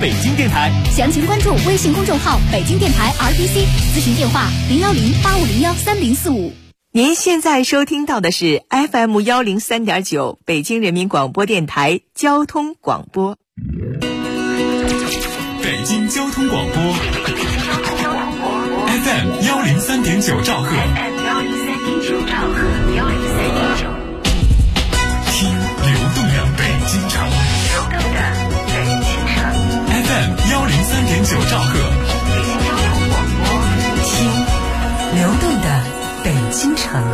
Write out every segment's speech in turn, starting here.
北京电台。 详情关注微信公众号北京电台 RTC， 咨询电话010-8501-3045。 您现在收听到的是 FM103.9 北京人民广播电台交通广播。 北京交通广播 FM103.9 兆赫，听流动的北京城FM103.9 兆赫， 听流动的北京城。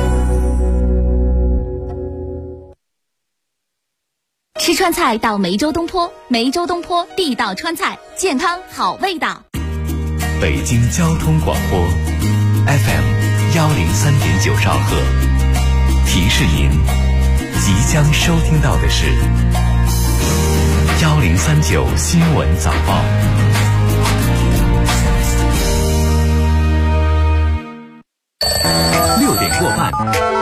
吃川菜到梅州东坡，梅州东坡地道川菜，健康好味道。 北京交通广播 FM103.9 兆赫，提示您即将收听到的是1039新闻早报。6点过半，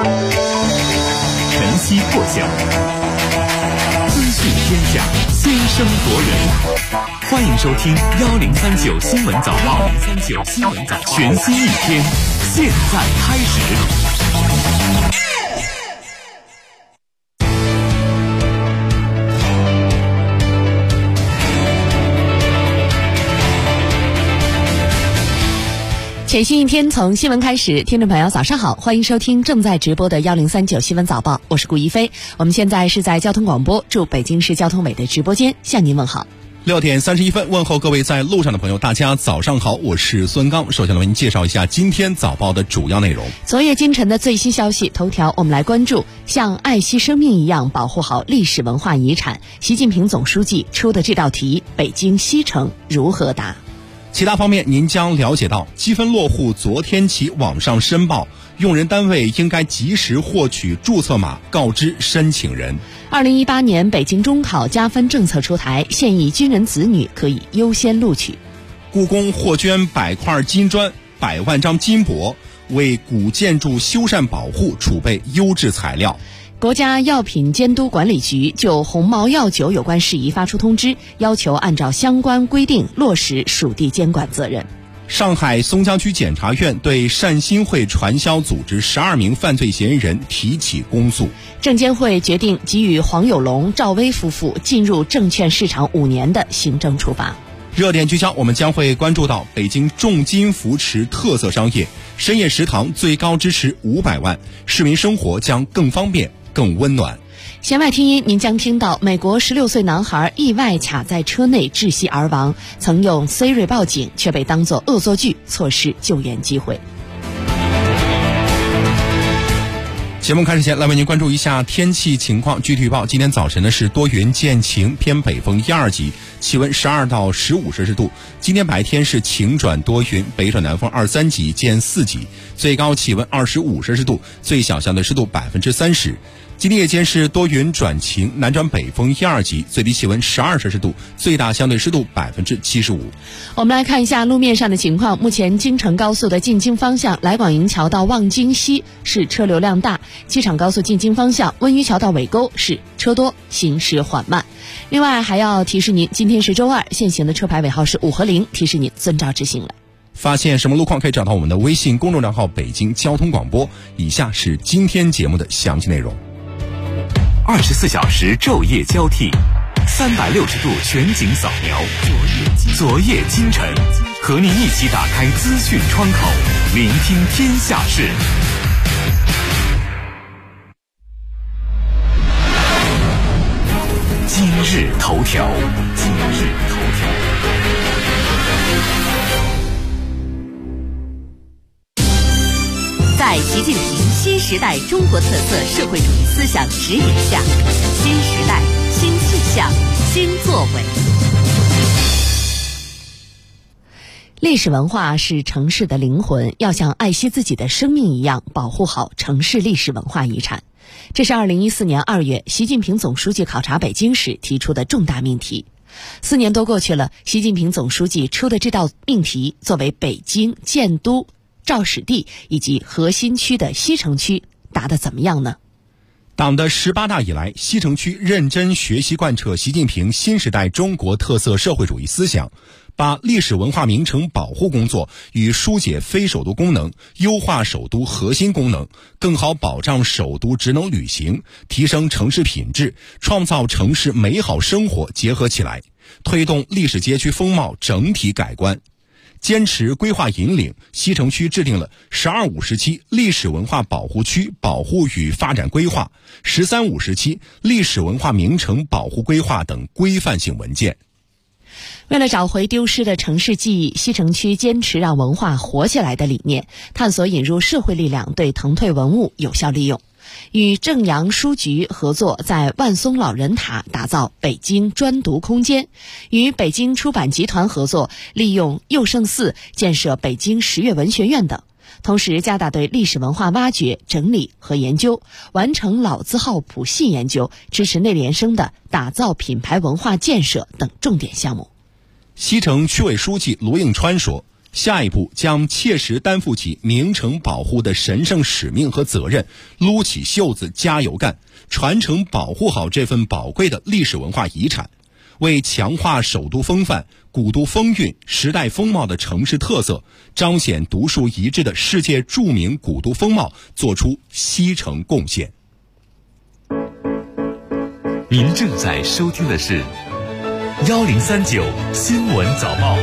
晨曦破晓，资讯天下，先声夺人。欢迎收听1039新闻早报，1039新闻早报，全新一天，现在开始。 全新一天从新闻开始，听众朋友早上好，欢迎收听正在直播的1039新闻早报，我是顾一飞。我们现在是在交通广播驻北京市交通委的直播间向您问好。 6点31分，问候各位在路上的朋友，大家早上好，我是孙刚。首先来为您介绍一下今天早报的主要内容。 昨夜今晨的最新消息头条，我们来关注像爱惜生命一样保护好历史文化遗产，习近平总书记出的这道题，北京西城如何答？ 其他方面您将了解到，积分落户昨天起网上申报，用人单位应该及时获取注册码，告知申请人。 2018年北京中考加分政策出台，现役军人子女可以优先录取。 故宫获捐100块金砖、100万张金箔，为古建筑修缮保护储备优质材料。 国家药品监督管理局就鸿茅药酒有关事宜发出通知，要求按照相关规定落实属地监管责任。 上海松江区检察院对善心会传销组织12名犯罪嫌疑人提起公诉。 证监会决定给予黄有龙、赵薇夫妇进入证券市场5年的行政处罚。 热点聚焦，我们将会关注到北京重金扶持特色商业，深夜食堂最高支持500万，市民生活将更方便更温暖。 弦外听音，您将听到美国16岁男孩意外卡在车内窒息而亡，曾用 Siri 报警，却被当作恶作剧，错失救援机会。 节目开始前，来为您关注一下天气情况。具体预报，今天早晨呢是多云见晴，偏北风1、2级，气温12到15摄氏度。今天白天是晴转多云，北转南风2、3级见4级，最高气温25摄氏度，最小相对湿度30%。今天夜间是多云转晴，南转北风1、2级，最低气温12摄氏度，最大相对湿度75%。 我们来看一下路面上的情况。目前京承高速的进京方向来广营桥到望京西是车流量大，机场高速进京方向温榆桥到尾沟是车多，行驶缓慢。另外还要提示您，今天是周二，限行的车牌尾号是5和0，提示您遵照执行了。 发现什么路况可以找到我们的微信公众账号北京交通广播。以下是今天节目的详细内容。 24小时昼夜交替，360度全景扫描，昨夜今晨，和您一起打开资讯窗口，聆听天下事。今日头条， 在习近平新时代中国特色社会主义思想指引下，新时代、新气象、新作为。 历史文化是城市的灵魂，要像爱惜自己的生命一样保护好城市历史文化遗产。这是2014年2月习近平总书记考察北京时提出的重大命题。4年多过去了，习近平总书记出的这道命题，作为北京建都、肇始地以及核心区的西城区，答得怎么样呢？ 党的18大以来，西城区认真学习贯彻习近平新时代中国特色社会主义思想，把历史文化名城保护工作与疏解非首都功能、优化首都核心功能、更好保障首都职能履行、提升城市品质、创造城市美好生活结合起来，推动历史街区风貌整体改观。坚持规划引领，西城区制定了12-5时期历史文化保护区保护与发展规划、13-5时期历史文化名城保护规划等规范性文件。 为了找回丢失的城市记忆，西城区坚持让文化活起来的理念，探索引入社会力量对腾退文物有效利用。与正阳书局合作，在万松老人塔打造北京专读空间；与北京出版集团合作，利用佑圣寺建设北京十月文学院等。同时加大对历史文化挖掘、整理和研究，完成老字号谱系研究，支持内联升的打造品牌文化建设等重点项目。 西城区委书记罗应川说，下一步将切实担负起名城保护的神圣使命和责任，撸起袖子加油干，传承保护好这份宝贵的历史文化遗产，为强化首都风范、古都风韵、时代风貌的城市特色，彰显独树一帜的世界著名古都风貌做出西城贡献。 您正在收听的是1039新闻早报。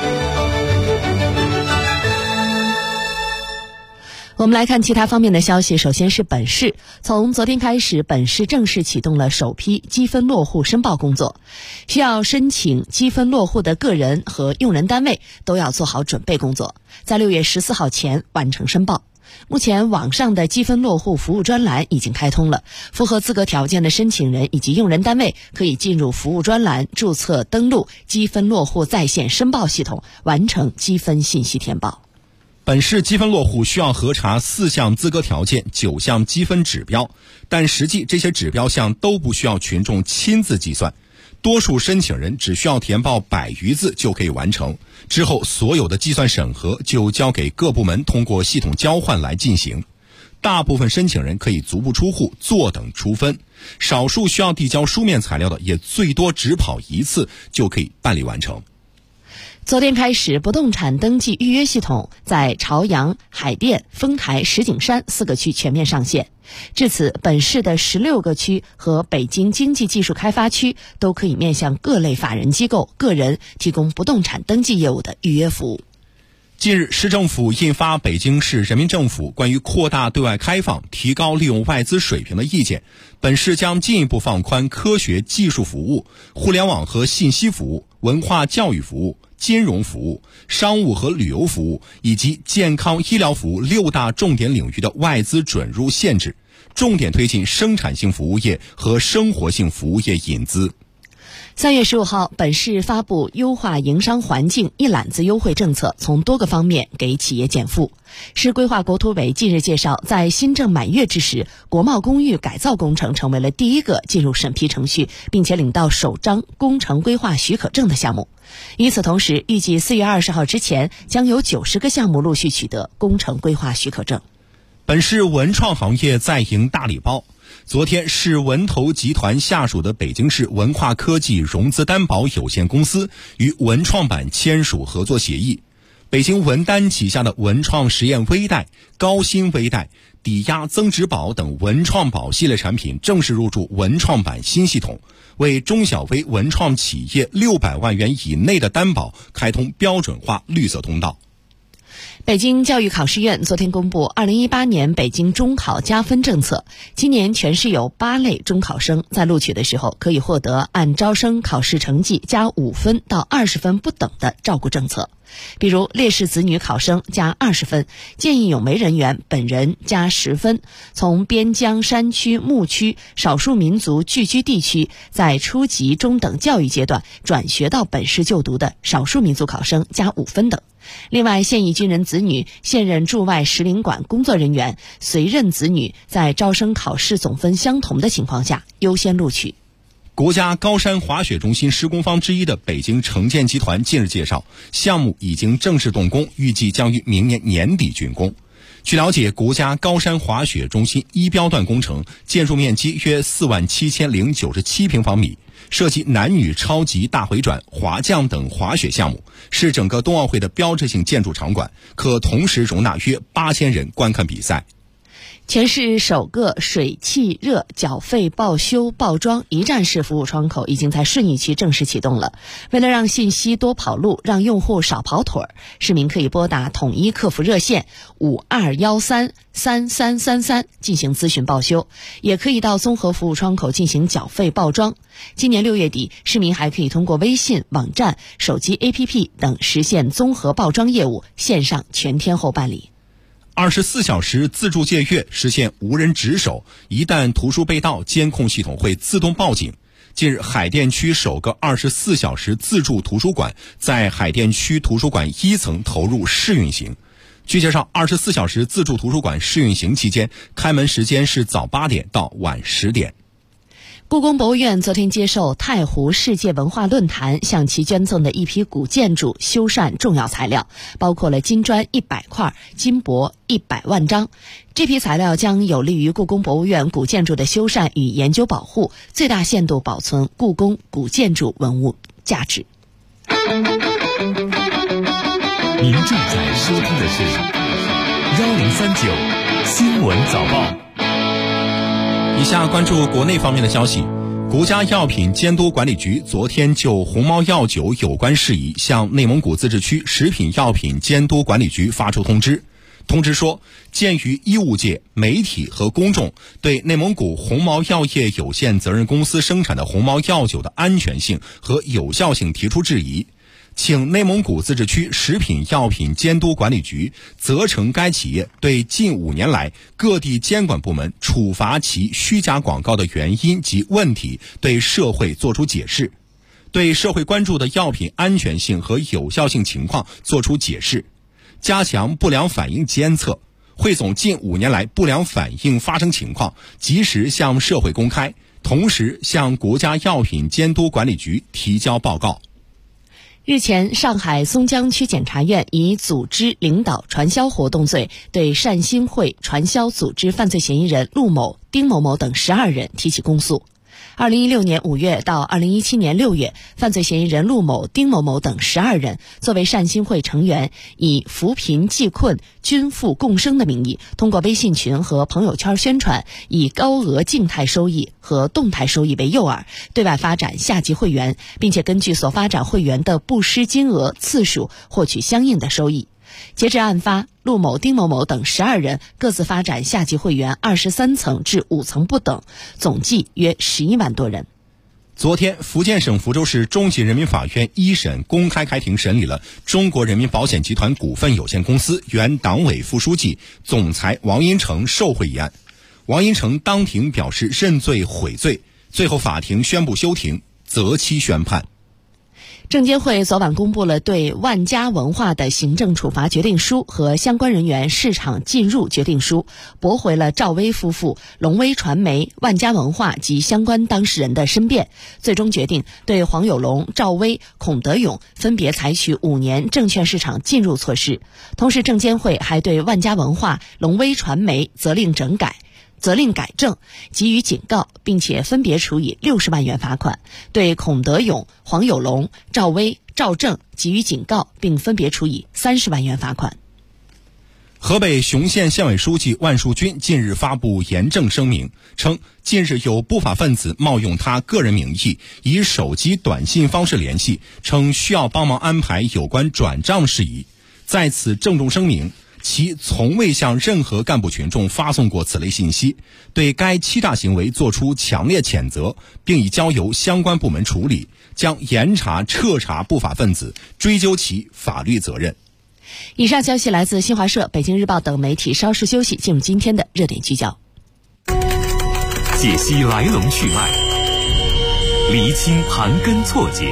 我们来看其他方面的消息。首先是本市，从昨天开始，本市正式启动了首批积分落户申报工作。需要申请积分落户的个人和用人单位都要做好准备工作，在6月14号前完成申报。目前网上的积分落户服务专栏已经开通了，符合资格条件的申请人以及用人单位可以进入服务专栏注册登录积分落户在线申报系统，完成积分信息填报。 本市积分落户需要核查4项资格条件、9项积分指标，但实际这些指标项都不需要群众亲自计算，多数申请人只需要填报100余字就可以完成，之后所有的计算审核就交给各部门通过系统交换来进行。大部分申请人可以足不出户，坐等出分，少数需要递交书面材料的也最多只跑1次就可以办理完成。 昨天开始，不动产登记预约系统在朝阳、海淀、丰台、石景山4个区全面上线。至此，本市的16个区和北京经济技术开发区都可以面向各类法人机构、个人提供不动产登记业务的预约服务。 近日，市政府印发《北京市人民政府关于扩大对外开放、提高利用外资水平的意见》，本市将进一步放宽科学技术服务、互联网和信息服务、文化教育服务、金融服务、商务和旅游服务以及健康医疗服务6大重点领域的外资准入限制，重点推进生产性服务业和生活性服务业引资。 3月15号，本市发布优化营商环境一揽子优惠政策，从多个方面给企业减负。市规划国土委近日介绍，在新政满月之时，国贸公寓改造工程成为了第一个进入审批程序并且领到首张工程规划许可证的项目。与此同时，预计4月20号之前将有90个项目陆续取得工程规划许可证。 本市文创行业再迎大礼包。昨天，市文投集团下属的北京市文化科技融资担保有限公司与文创板签署合作协议，北京文担旗下的文创实验微贷、高新微贷、抵押增值宝等文创宝系列产品正式入驻文创板新系统，为中小微文创企业600万元以内的担保开通标准化绿色通道。 北京教育考试院昨天公布2018年北京中考加分政策，今年全市有8类中考生在录取的时候可以获得按招生考试成绩加5分到20分不等的照顾政策。比如烈士子女考生加20分，见义勇为人员本人加10分，从边疆山区、牧区、少数民族聚居地区在初级、中等教育阶段转学到本市就读的少数民族考生加5分等。另外，现役军人子女、现任驻外使领馆工作人员、随任子女在招生考试总分相同的情况下优先录取。 国家高山滑雪中心施工方之一的北京城建集团近日介绍，项目已经正式动工，预计将于明年年底竣工。 据了解，国家高山滑雪中心一标段工程建筑面积约47097平方米，涉及男女超级大回转、滑降等滑雪项目，是整个冬奥会的标志性建筑场馆，可同时容纳约8000人观看比赛。 全市首个水汽热缴费报修报装一站式服务窗口已经在顺义区正式启动了。为了让信息多跑路，让用户少跑腿，市民可以拨打统一客服热线52133333进行咨询报修，也可以到综合服务窗口进行缴费报装。今年6月底，市民还可以通过微信、网站、手机 APP 等实现综合报装业务线上全天候办理。 24小时自助借阅实现无人值守，一旦图书被盗，监控系统会自动报警。近日，海淀区首个24小时自助图书馆在海淀区图书馆1层投入试运行。据介绍，24小时自助图书馆试运行期间，开门时间是早8点到晚10点。 故宫博物院昨天接受太湖世界文化论坛向其捐赠的一批古建筑修缮重要材料，包括了金砖100块、金箔100万张。这批材料将有利于故宫博物院古建筑的修缮与研究保护，最大限度保存故宫古建筑文物价值。 您正在收听的是1039新闻早报。 以下关注国内方面的消息。国家药品监督管理局昨天就鸿茅药酒有关事宜向内蒙古自治区食品药品监督管理局发出通知。通知说，鉴于医务界、媒体和公众对内蒙古鸿茅药业有限责任公司生产的鸿茅药酒的安全性和有效性提出质疑，请内蒙古自治区食品药品监督管理局责成该企业对近5年来各地监管部门处罚其虚假广告的原因及问题对社会作出解释，对社会关注的药品安全性和有效性情况作出解释，加强不良反应监测，汇总近5年来不良反应发生情况，及时向社会公开，同时向国家药品监督管理局提交报告。 日前，上海松江区检察院以组织领导传销活动罪对善心会传销组织犯罪嫌疑人陆某、丁某某等12人提起公诉。2016年5月到2017年6月，犯罪嫌疑人陆某、丁某某等12人作为善心会成员，以扶贫济困、均富共生的名义，通过微信群和朋友圈宣传，以高额静态收益和动态收益为诱饵，对外发展下级会员，并且根据所发展会员的布施金额、次数获取相应的收益。截至案发，陆某、丁某某等12人各自发展下级会员23层至5层不等，总计约11万多人。 昨天，福建省福州市中级人民法院一审公开开庭审理了中国人民保险集团股份有限公司原党委副书记、总裁王银成受贿一案。王银成当庭表示认罪悔罪，最后法庭宣布休庭，择期宣判。 证监会昨晚公布了对万家文化的行政处罚决定书和相关人员市场进入决定书，驳回了赵薇夫妇、龙威传媒、万家文化及相关当事人的申辩，最终决定对黄有龙、赵薇、孔德勇分别采取5年证券市场禁入措施。同时，证监会还对万家文化、龙威传媒责令改正，给予警告，并且分别处以60万元罚款；对孔德勇、黄有龙、赵薇、赵正给予警告，并分别处以30万元罚款。 河北雄县县委书记万树军近日发布严正声明，称近日有不法分子冒用他个人名义，以手机短信方式联系，称需要帮忙安排有关转账事宜。在此郑重声明，其从未向任何干部群众发送过此类信息，对该欺诈行为作出强烈谴责，并已交由相关部门处理，将严查彻查不法分子，追究其法律责任。 以上消息来自新华社、北京日报等媒体。稍事休息，进入今天的热点聚焦， 解析来龙去脉，厘清盘根错节，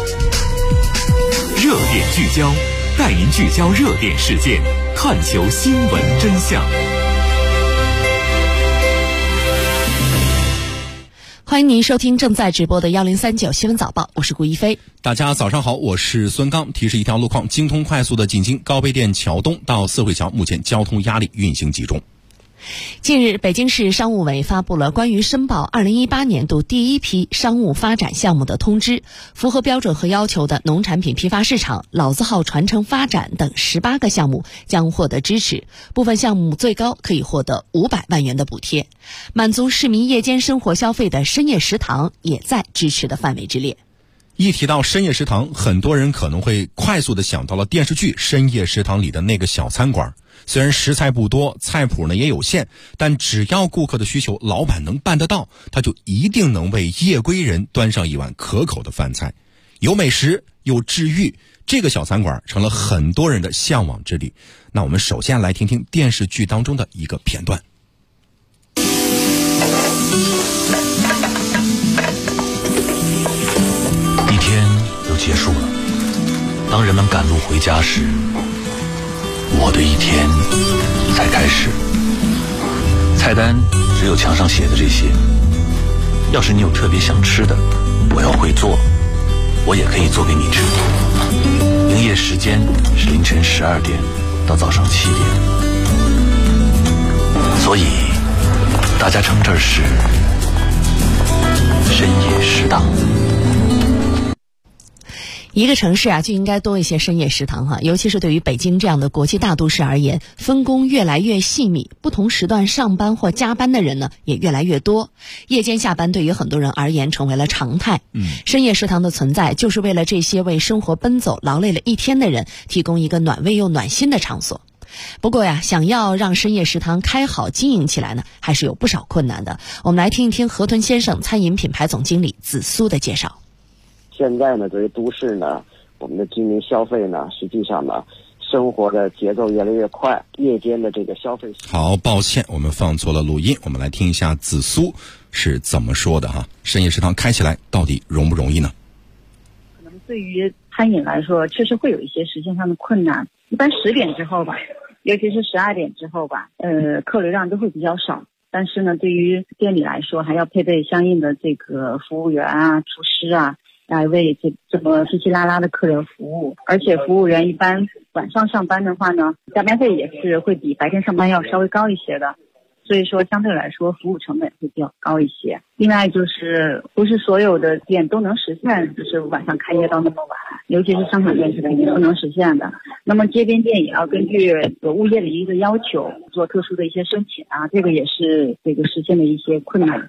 热点聚焦，带您聚焦热点事件，探求新闻真相。 欢迎您收听正在直播的1039新闻早报，我是顾一飞。 大家早上好，我是孙刚。提示一条路况，京通快速的进京高碑店桥东到四惠桥，目前交通压力运行集中。 近日，北京市商务委发布了关于申报2018年度第一批商务发展项目的通知，符合标准和要求的农产品批发市场、老字号传承发展等18个项目将获得支持，部分项目最高可以获得500万元的补贴。满足市民夜间生活消费的深夜食堂也在支持的范围之列。 一提到深夜食堂，很多人可能会快速地想到了电视剧《深夜食堂》里的那个小餐馆。虽然食材不多，菜谱呢也有限，但只要顾客的需求老板能办得到，他就一定能为夜归人端上一碗可口的饭菜。有美食又治愈，这个小餐馆成了很多人的向往之地。那我们首先来听听电视剧当中的一个片段。 一天又结束了，当人们赶路回家时，我的一天才开始。菜单只有墙上写的这些，要是你有特别想吃的，我要会做，我也可以做给你吃。营业时间是凌晨12点到早上7点，所以大家称这儿是深夜食堂。 一个城市啊，就应该多一些深夜食堂哈，尤其是对于北京这样的国际大都市而言，分工越来越细密，不同时段上班或加班的人呢也越来越多，夜间下班对于很多人而言成为了常态。深夜食堂的存在就是为了这些为生活奔走劳累了一天的人提供一个暖胃又暖心的场所。不过呀，想要让深夜食堂开好经营起来呢，还是有不少困难的。我们来听一听河豚先生餐饮品牌总经理子苏的介绍。 现在呢，对于都市呢，我们的居民消费呢，实际上呢，生活的节奏越来越快，夜间的这个消费。 好，抱歉，我们放错了录音，我们来听一下子苏是怎么说的哈。深夜食堂开起来到底容不容易呢？ 可能对于餐饮来说，确实会有一些实现上的困难。一般10点之后吧，尤其是12点之后吧，客流量都会比较少。但是呢，对于店里来说，还要配备相应的这个服务员啊、厨师啊。来为这么稀稀拉拉的客人服务，而且服务员一般晚上上班的话呢，加班费也是会比白天上班要稍微高一些的，所以说相对来说服务成本会比较高一些。另外就是不是所有的店都能实现就是晚上开业到那么晚，尤其是商场店是肯定不能实现的。那么街边店也要根据物业的一个要求做特殊的一些申请啊，这个也是这个实现的一些困难。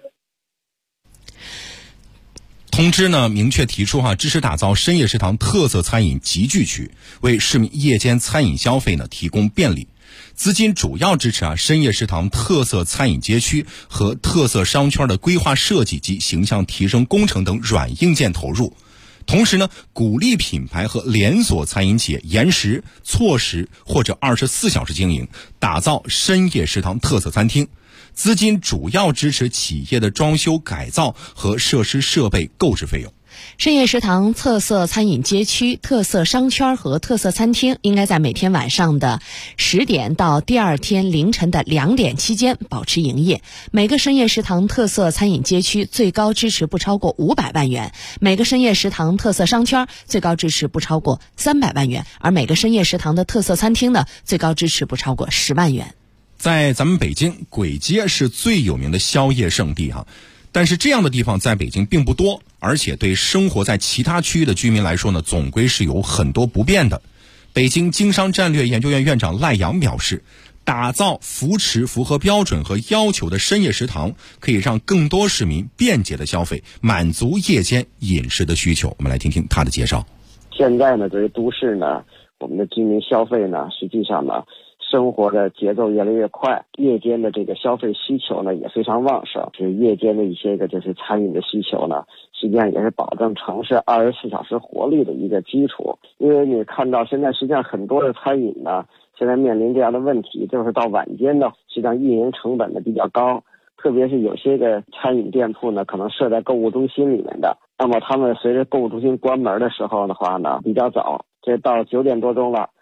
通知呢明确提出支持打造深夜食堂特色餐饮集聚区，为市民夜间餐饮消费呢提供便利。资金主要支持深夜食堂特色餐饮街区和特色商圈的规划设计及形象提升工程等软硬件投入。同时呢，鼓励品牌和连锁餐饮企业延时、错时或者24小时经营，打造深夜食堂特色餐厅。资金主要支持企业的装修改造和设施设备购置费用。 深夜食堂特色餐饮街区、特色商圈和特色餐厅应该在每天晚上的10点到第二天凌晨的2点期间保持营业。每个深夜食堂特色餐饮街区最高支持不超过500万元，每个深夜食堂特色商圈最高支持不超过300万元，而每个深夜食堂的特色餐厅呢，最高支持不超过10万元。 在咱们北京，簋街是最有名的宵夜圣地哈，但是这样的地方在北京并不多，而且对生活在其他区域的居民来说呢，总归是有很多不便的。北京经商战略研究院院长赖阳表示，打造扶持符合标准和要求的深夜食堂，可以让更多市民便捷的消费，满足夜间饮食的需求。我们来听听他的介绍。 现在呢，对于都市呢，我们的居民消费呢，实际上呢，生活的节奏越来越快，夜间的这个消费需求呢也非常旺盛，就是夜间的一些个就是餐饮的需求呢，实际上也是保证城市24小时活力的一个基础。因为你看到现在实际上很多的餐饮呢，现在面临这样的问题，就是到晚间呢，实际上运营成本呢比较高，特别是有些个餐饮店铺呢，可能设在购物中心里面的，那么他们随着购物中心关门的时候的话呢，比较早，这到9点多钟了，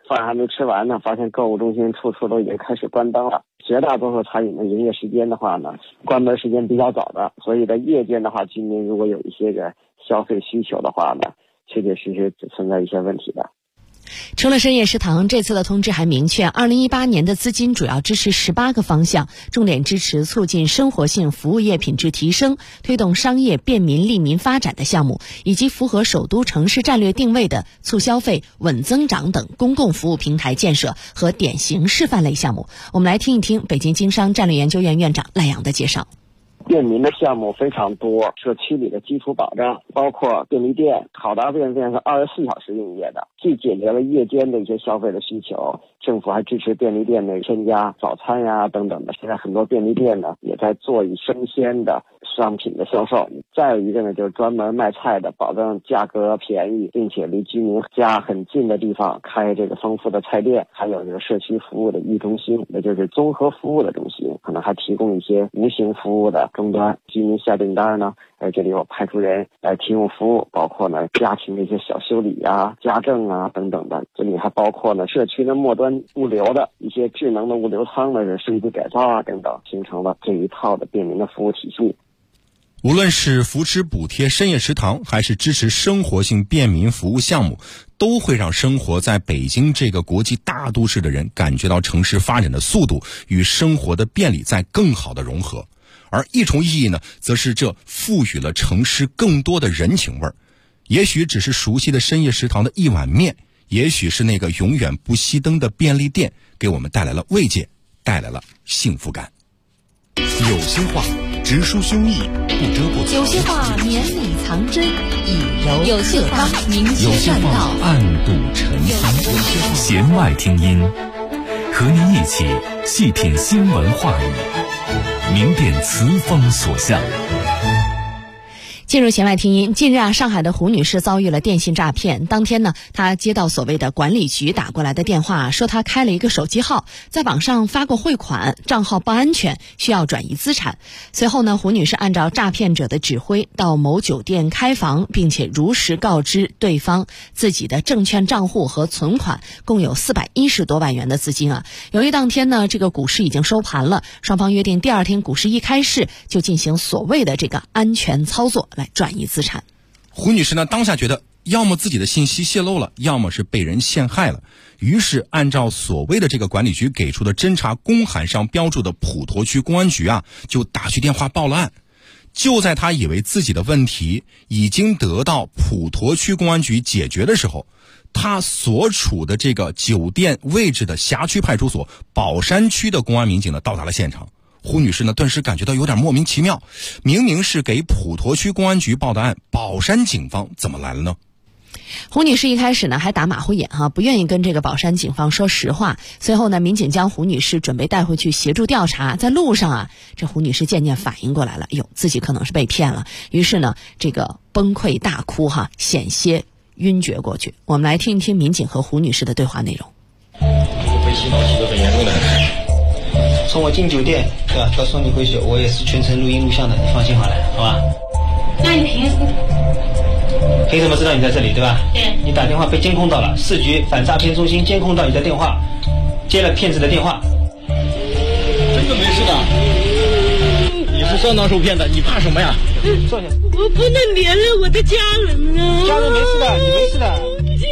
饭还没吃完呢，发现购物中心处处都已经开始关灯了。绝大多数餐饮的营业时间的话呢，关门时间比较早的，所以在夜间的话，居民如果有一些个消费需求的话呢，确确实实存在一些问题的。 除了深夜食堂，这次的通知还明确，2018年的资金主要支持18个方向，重点支持促进生活性服务业品质提升，推动商业便民利民发展的项目，以及符合首都城市战略定位的促消费、稳增长等公共服务平台建设和典型示范类项目。我们来听一听北京经商战略研究院院长赖阳的介绍。 便民的项目非常多，社区里的基础保障包括便利店，好达便利店是24小时营业的，既解决了夜间的一些消费的需求，政府还支持便利店的添加早餐呀等等的。现在很多便利店呢也在做以生鲜的商品的销售。再有一个呢，就是专门卖菜的，保证价格便宜，并且离居民家很近的地方开这个丰富的菜店，还有这个社区服务的一中心，也就是综合服务的中心，可能还提供一些无形服务的终端。居民下订单呢，这里有派出人来提供服务，包括呢家庭的一些小修理啊、家政啊等等的。这里还包括呢社区的末端物流的一些智能的物流仓的设计改造啊等等，形成了这一套的便民的服务体系。 无论是扶持补贴深夜食堂，还是支持生活性便民服务项目，都会让生活在北京这个国际大都市的人感觉到城市发展的速度与生活的便利在更好的融合。而一重意义呢，则是这赋予了城市更多的人情味儿。也许只是熟悉的深夜食堂的一碗面，也许是那个永远不熄灯的便利店，给我们带来了慰藉，带来了幸福感。 有些话直抒胸臆，不遮不藏； 有些话绵里藏针，以柔有些话明有些轩话道， 暗度陈仓。弦外听音，和你一起细品新闻话语，明辨词风所向。 进入弦外听音。近日上海的胡女士遭遇了电信诈骗。当天呢，她接到所谓的管理局打过来的电话，说她开了一个手机号，在网上发过汇款，账号不安全，需要转移资产。随后呢，胡女士按照诈骗者的指挥到某酒店开房，并且如实告知对方自己的证券账户和存款共有410多万元的资金啊。由于当天呢，这个股市已经收盘了，双方约定第二天股市一开市就进行所谓的这个安全操作来转移资产。 胡女士呢，当下觉得要么自己的信息泄露了，要么是被人陷害了，于是按照所谓的这个管理局给出的侦查公函上标注的普陀区公安局啊，就打去电话报了案。就在她以为自己的问题已经得到普陀区公安局解决的时候，她所处的这个酒店位置的辖区派出所宝山区的公安民警呢，到达了现场。胡女士呢，顿时感觉到有点莫名其妙，明明是给普陀区公安局报的案，宝山警方怎么来了呢？ 胡女士一开始呢还打马虎眼不愿意跟这个宝山警方说实话。随后呢，民警将胡女士准备带回去协助调查。在路上这胡女士渐渐反应过来了，自己可能是被骗了，于是呢这个崩溃大哭险些晕厥过去。我们来听一听民警和胡女士的对话内容。 被洗脑洗得很严重的，从我进酒店对吧，到送你回去，我也是全程录音录像的，你放心好了，好吧？ 那你凭什么知道你在这里对吧？ 对。 你打电话被监控到了，市局反诈骗中心监控到你的电话，接了骗子的电话。 真的没事的，你是上当受骗的，你怕什么呀？ 坐下。 我不能连累我的家人啊！ 家人没事的，你没事的。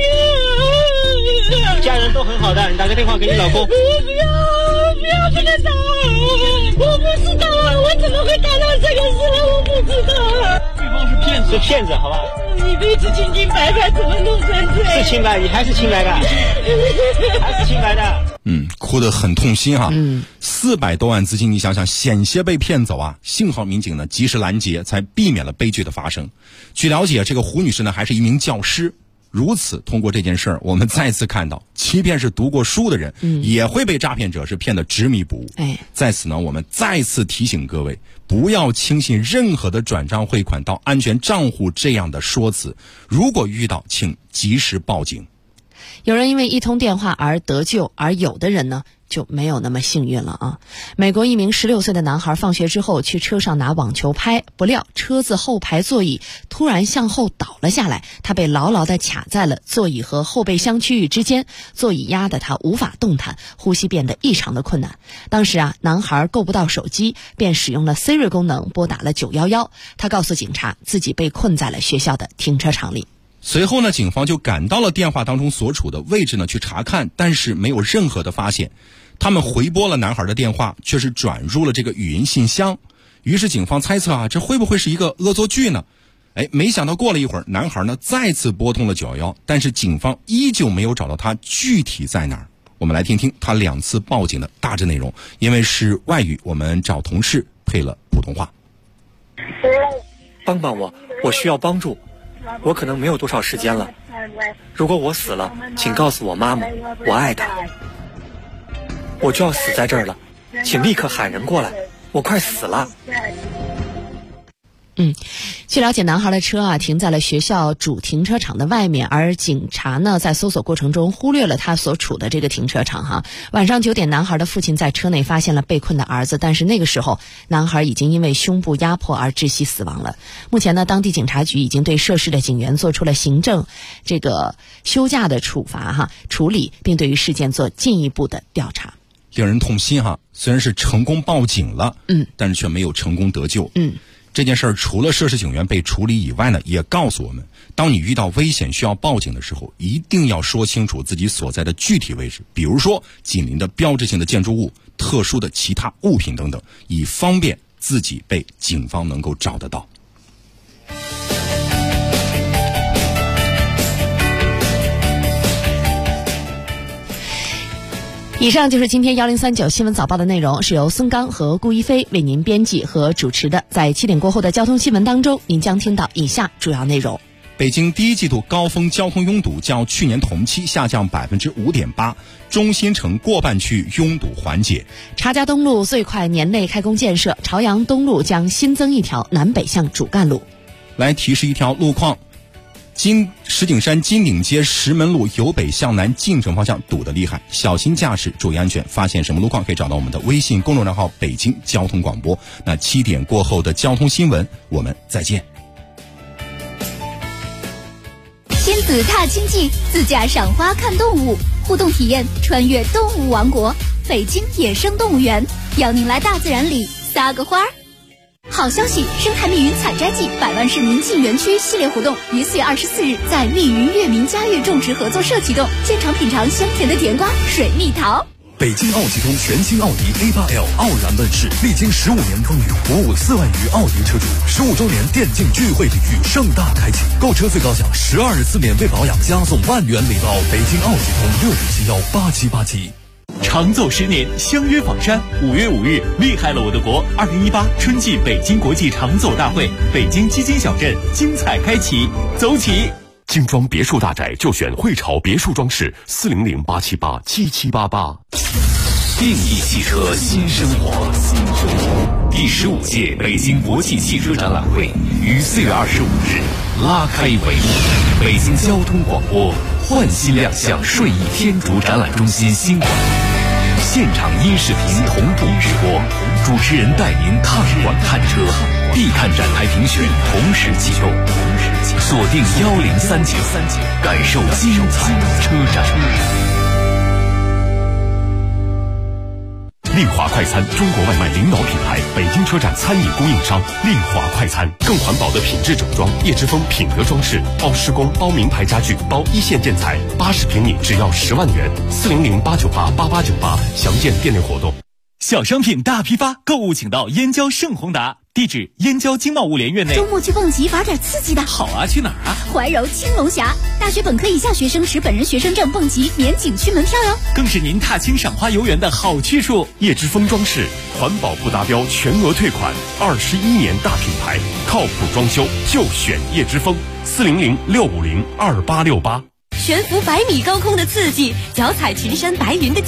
家人都很好的，你打个电话给你老公。 我不要这个打！我不知道我怎么会打到这个事了？我不知道。 对方是骗子， 是骗子，好吧？ 你一辈子清清白白，怎么弄成这样？ 是清白，你还是清白的，还是清白的。 哭得很痛心400多万资金，你想想，险些被骗走啊！幸好民警呢及时拦截，才避免了悲剧的发生。据了解，这个胡女士呢还是一名教师。如此，通过这件事儿，我们再次看到，即便是读过书的人，也会被诈骗者是骗得执迷不悟。在此呢，我们再次提醒各位，不要轻信任何的转账汇款到安全账户这样的说辞。如果遇到，请及时报警。 有人因为一通电话而得救，而有的人呢， 就没有那么幸运了啊！美国一名16岁的男孩放学之后去车上拿网球拍，不料车子后排座椅突然向后倒了下来，他被牢牢地卡在了座椅和后备箱区域之间，座椅压得他无法动弹，呼吸变得异常的困难。当时男孩够不到手机，便使用了 Siri 功能拨打了911。他告诉警察自己被困在了学校的停车场里。 随后呢，警方就赶到了电话当中所处的位置呢去查看，但是没有任何的发现。他们回拨了男孩的电话，却是转入了这个语音信箱。于是警方猜测这会不会是一个恶作剧呢？没想到过了一会儿，男孩呢再次拨通了911，但是警方依旧没有找到他具体在哪儿。我们来听听他2次报警的大致内容，因为是外语，我们找同事配了普通话。 帮帮我，我需要帮助，我可能没有多少时间了。如果我死了，请告诉我妈妈，我爱她。我就要死在这儿了，请立刻喊人过来，我快死了。 据了解，男孩的车停在了学校主停车场的外面，而警察呢在搜索过程中忽略了他所处的这个停车场晚上9点，男孩的父亲在车内发现了被困的儿子，但是那个时候男孩已经因为胸部压迫而窒息死亡了。目前呢，当地警察局已经对涉事的警员做出了行政休假的处理，并对于事件做进一步的调查。 令人痛心虽然是成功报警了，但是却没有成功得救。这件事儿除了涉事警员被处理以外呢，也告诉我们，当你遇到危险需要报警的时候，一定要说清楚自己所在的具体位置，比如说紧邻的标志性的建筑物、特殊的其他物品等等，以方便自己被警方能够找得到。 以上就是今天1039新闻早报的内容，是由孙刚和顾一飞为您编辑和主持的。在7点过后的交通新闻当中，您将听到以下主要内容。 北京第一季度高峰交通拥堵较去年同期下降 5.8%， 中心城过半区拥堵缓解。 查家东路最快年内开工建设，朝阳东路将新增一条南北向主干路。 来提示一条路况，石景山金顶街石门路由北向南进城方向堵得厉害，小心驾驶，注意安全。发现什么路况可以找到我们的微信公众账号北京交通广播。那7点过后的交通新闻我们再见。 亲子踏经济，自驾赏花看动物，互动体验穿越动物王国，北京野生动物园邀您来大自然里撒个花儿。好消息！生态密云采摘季100万市民进园区系列活动于4月24日在密云悦民家悦种植合作社启动，现场品尝香甜的甜瓜、水蜜桃。 北京奥吉通全新奥迪 A8L 傲然问世，历经15年风雨，鼓舞4万余奥迪车主。15周年电竞聚会礼遇盛大开启，购车最高享12次免费保养，加送1万元礼包。北京奥吉通65718787。 长奏10年，相约访山。5月5日，厉害了我的国！2018春季北京国际长奏大会，北京基金小镇精彩开启，走起！ 精装别墅大宅就选汇潮别墅装饰，400-878-7788。 定义汽车新生活，第15届北京国际汽车展览会于4月25日拉开帷幕。北京交通广播焕新亮相顺义天竺展览中心新馆，现场音视频同步直播，主持人带您看馆看车，必看展台评选同时启动，锁定1039，感受精彩车展。 令华快餐，中国外卖领导品牌，北京车站餐饮供应商。令华快餐，更环保的品质整装，叶之峰品德装饰，包施工，包名牌家具，包一线建材，80平米只要10万元，400-898-8898，详见店内活动。 小商品大批发，购物请到燕郊盛宏达，地址燕郊经贸物联院内。 周末去蹦极玩点刺激的。 好啊，去哪儿啊？ 怀柔青龙峡，大学本科以下学生持本人学生证蹦极免景区门票哟。 更是您踏青赏花游园的好去处。 叶之峰装饰，环保不达标全额退款，21年大品牌，靠谱装修就选叶之峰，400-650-2868。 悬浮100米高空的刺激，脚踩群山白云的